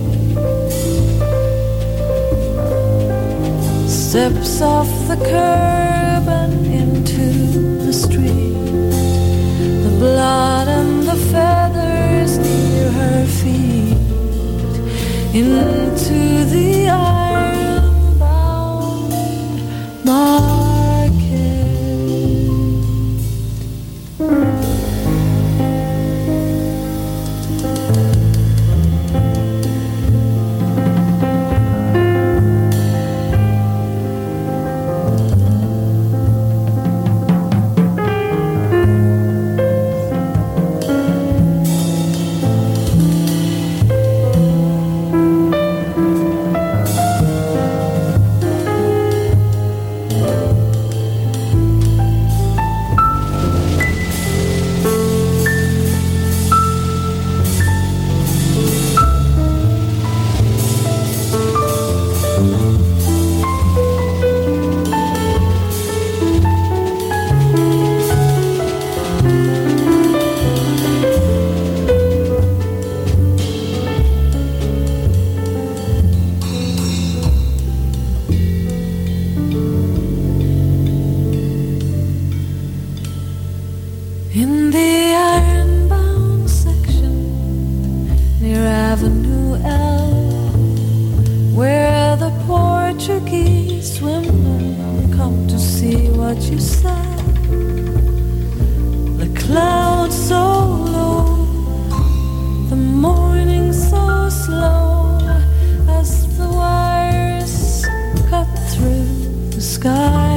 steps off the curb and into the street. The blood and the feathers near her feet, into the iron-bound market. In the iron-bound section near Avenue L, where the Portuguese women come to see what you sell, the clouds so low, the morning so slow, as the wires cut through the sky.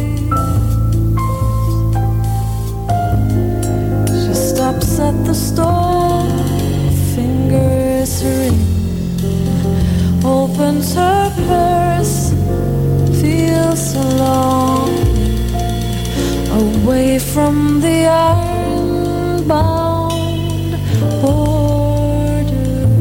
Stops at the store, fingers ring, opens her purse, feels alone, away from the iron-bound border.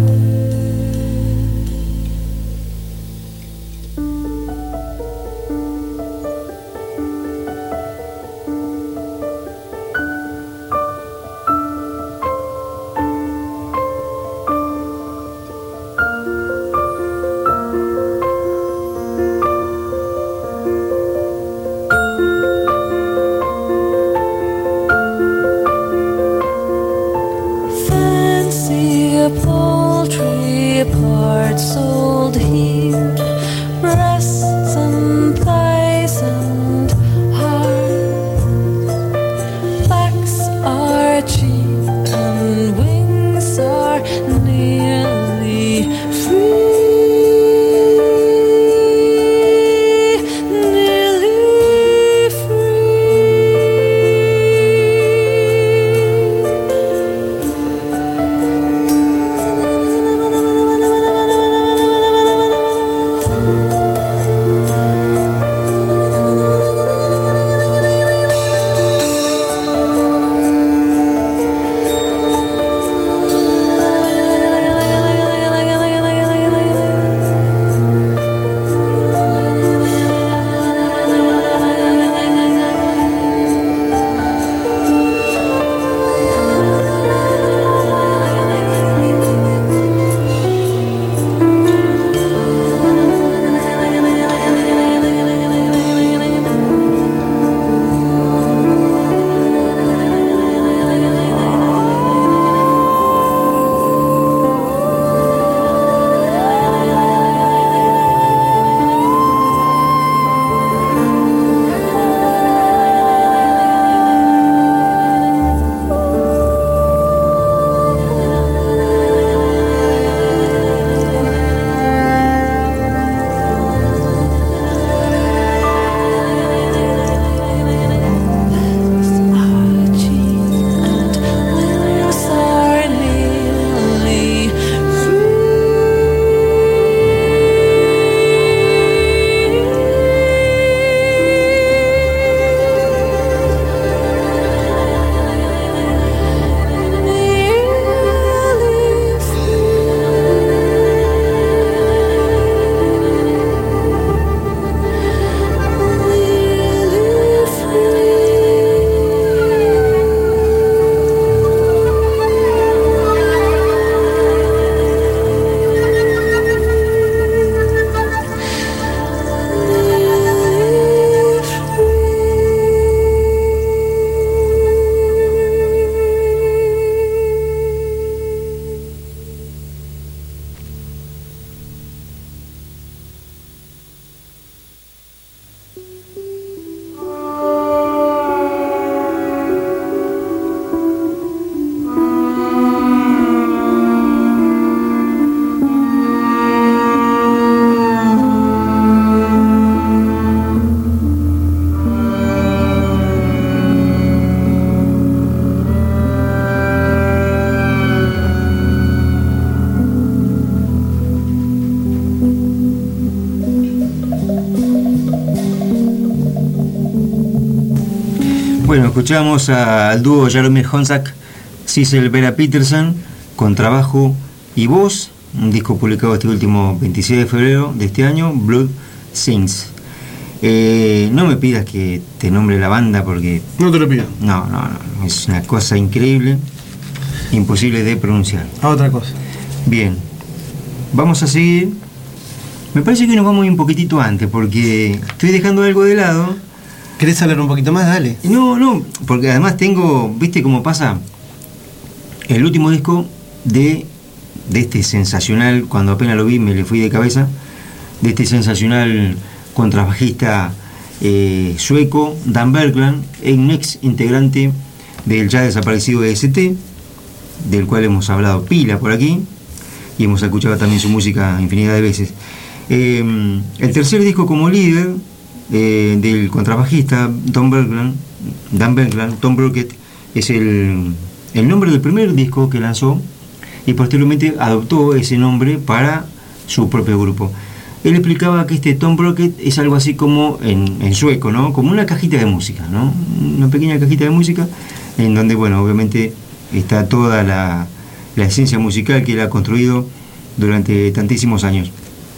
Bueno, escuchamos al dúo Jaromir Honzak, Sissel Vera Peterson, con trabajo y voz, un disco publicado este último 26 de febrero de este año, Blood Sings. No me pidas que te nombre la banda porque... No te lo pido. No, es una cosa increíble, imposible de pronunciar. A otra cosa. Bien, vamos a seguir. Me parece que nos vamos a ir un poquitito antes porque estoy dejando algo de lado. ¿Querés hablar un poquito más? Dale. No, porque además tengo, ¿viste cómo pasa? El último disco de este sensacional, cuando apenas lo vi me le fui de cabeza, de este sensacional contrabajista sueco, Dan Bergland, un ex integrante del ya desaparecido EST, del cual hemos hablado pila por aquí, y hemos escuchado también su música infinidad de veces. El tercer disco como líder del contrabajista Dan Bergland, Tom Brockett, es el nombre del primer disco que lanzó y posteriormente adoptó ese nombre para su propio grupo. Él explicaba que este Tom Brockett es algo así como en sueco, ¿no? Como una cajita de música, ¿no? Una pequeña cajita de música en donde, bueno, obviamente está toda la esencia musical que él ha construido durante tantísimos años.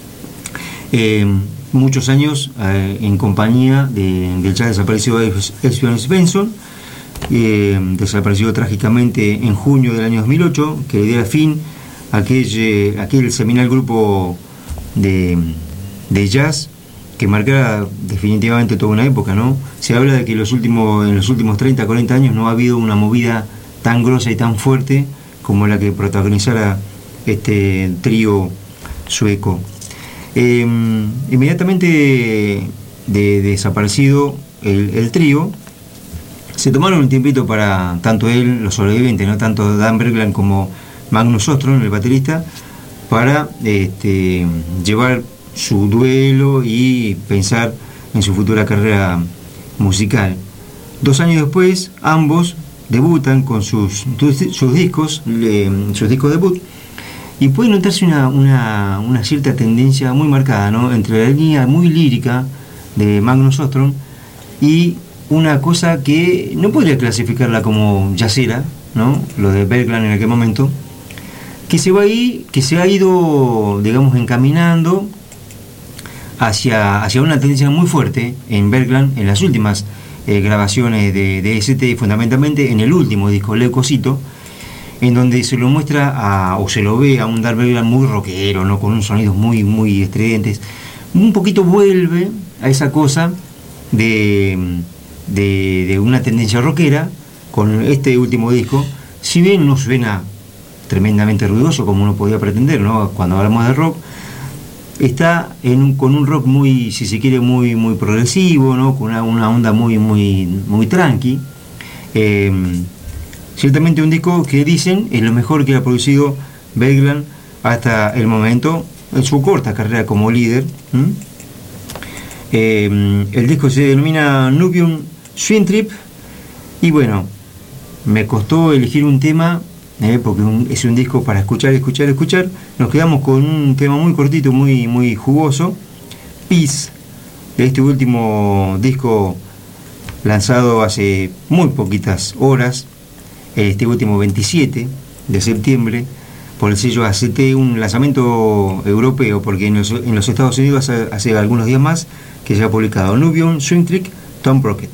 Muchos años en compañía del ya desaparecido Esbjörn Svensson, desapareció trágicamente en junio del año 2008, que le diera fin a aquel seminal grupo de jazz que marcara definitivamente toda una época, ¿no? Se habla de que en los últimos 30, 40 años no ha habido una movida tan grosa y tan fuerte como la que protagonizara este trío sueco. Inmediatamente de desaparecido el trío, se tomaron un tiempito para, tanto él, los sobrevivientes, no tanto Dan Bergland como Magnus Åström, el baterista, para llevar su duelo y pensar en su futura carrera musical. 2 años después, ambos debutan con sus discos debut, y puede notarse una cierta tendencia muy marcada, ¿no?, entre la línea muy lírica de Magnus Åström y una cosa que no podría clasificarla como jazzera, ¿no?, lo de Bergland en aquel momento, que se ha ido, digamos, encaminando hacia una tendencia muy fuerte en Bergland en las últimas grabaciones de EST, fundamentalmente en el último disco, Leucocito, en donde se lo muestra o se lo ve a un Dan Bergland muy rockero, ¿no?, con unos sonidos muy, muy estridentes. Un poquito vuelve a esa cosa de una tendencia rockera con este último disco, si bien no suena tremendamente ruidoso como uno podía pretender, ¿no?, cuando hablamos de rock. Está con un rock muy, si se quiere, muy, muy progresivo, ¿no?, con una onda muy, muy, muy tranqui. Ciertamente un disco que dicen es lo mejor que ha producido Bergland hasta el momento en su corta carrera como líder. El disco se denomina Nubian Swing Trip, y bueno, me costó elegir un tema porque es un disco para escuchar. Nos quedamos con un tema muy cortito, muy, muy jugoso, Peace, de este último disco lanzado hace muy poquitas horas, este último 27 de septiembre, por el sello ACT, un lanzamiento europeo, porque en los Estados Unidos hace algunos días más que se ha publicado Nubian Swing Trick, Tom Brockett.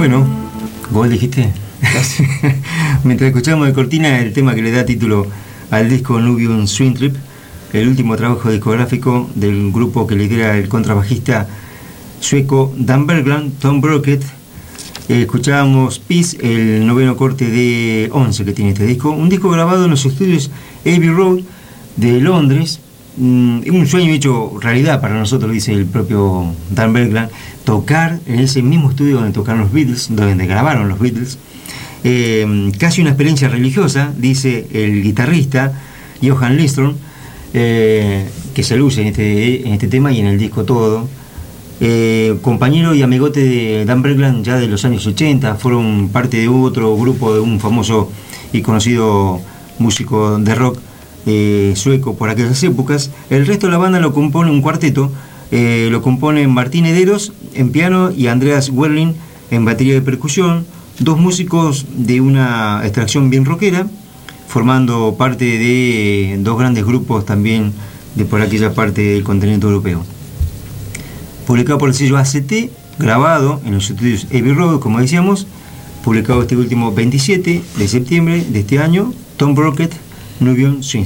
Bueno, ¿vos dijiste? Mientras escuchamos de cortina el tema que le da título al disco Nubian Swing Trip, el último trabajo discográfico del grupo que lidera el contrabajista sueco Dan Bergland, Tom Brocket. Escuchábamos Peace, el noveno corte de 11 que tiene este disco, un disco grabado en los estudios Abbey Road de Londres. Un sueño hecho realidad para nosotros, dice el propio Dan Bergland, tocar en ese mismo estudio donde tocaron los Beatles, donde grabaron los Beatles. Casi una experiencia religiosa, dice el guitarrista Johan Lindström, que se luce en este tema y en el disco todo. Compañero y amigote de Dan Bergland ya de los años 80, fueron parte de otro grupo de un famoso y conocido músico de rock sueco por aquellas épocas. El resto de la banda lo compone un cuarteto, lo componen Martín Hederos en piano y Andreas Werling en batería de percusión, dos músicos de una extracción bien rockera, formando parte de dos grandes grupos también de por aquella parte del continente europeo. Publicado por el sello ACT, grabado en los estudios Abbey Road, como decíamos, publicado este último 27 de septiembre de este año, Tom Brocket, Nubian Swing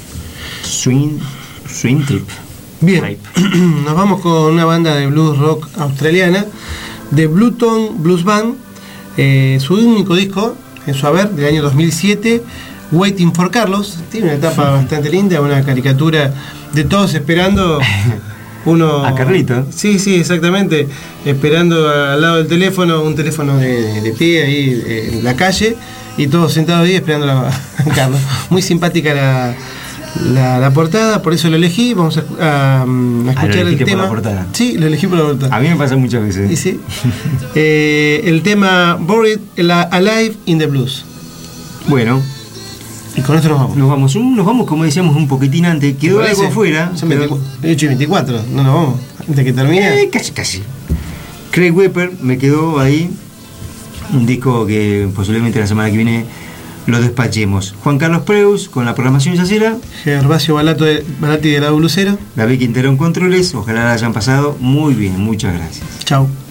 Trip. Bien, nos vamos con una banda de blues rock australiana, The Bluetone Blues Band, su único disco en su haber del año 2007, Waiting for Carlos. Tiene una etapa bastante linda, una caricatura de todos esperando uno a Carlito. Sí, exactamente, esperando al lado del teléfono, un teléfono de pie ahí en la calle, y todos sentados ahí esperando a Carlos. Muy simpática la portada, por eso lo elegí. Vamos a escuchar el tema. Por la portada. Sí, lo elegí por la portada. A mí me pasa muchas veces. Sí. El tema Buried Alive in the Blues. Bueno, y con esto nos vamos como decíamos un poquitín antes. Quedó algo afuera. Son 8 y 24, no nos vamos antes que termine. Casi. Craig Webber me quedó ahí, un disco que posiblemente la semana que viene lo despachemos. Juan Carlos Preus con la programación yacera, Gervasio Balati de Lado Blusero, David Quintero en controles. Ojalá la hayan pasado muy bien, muchas gracias. Chau.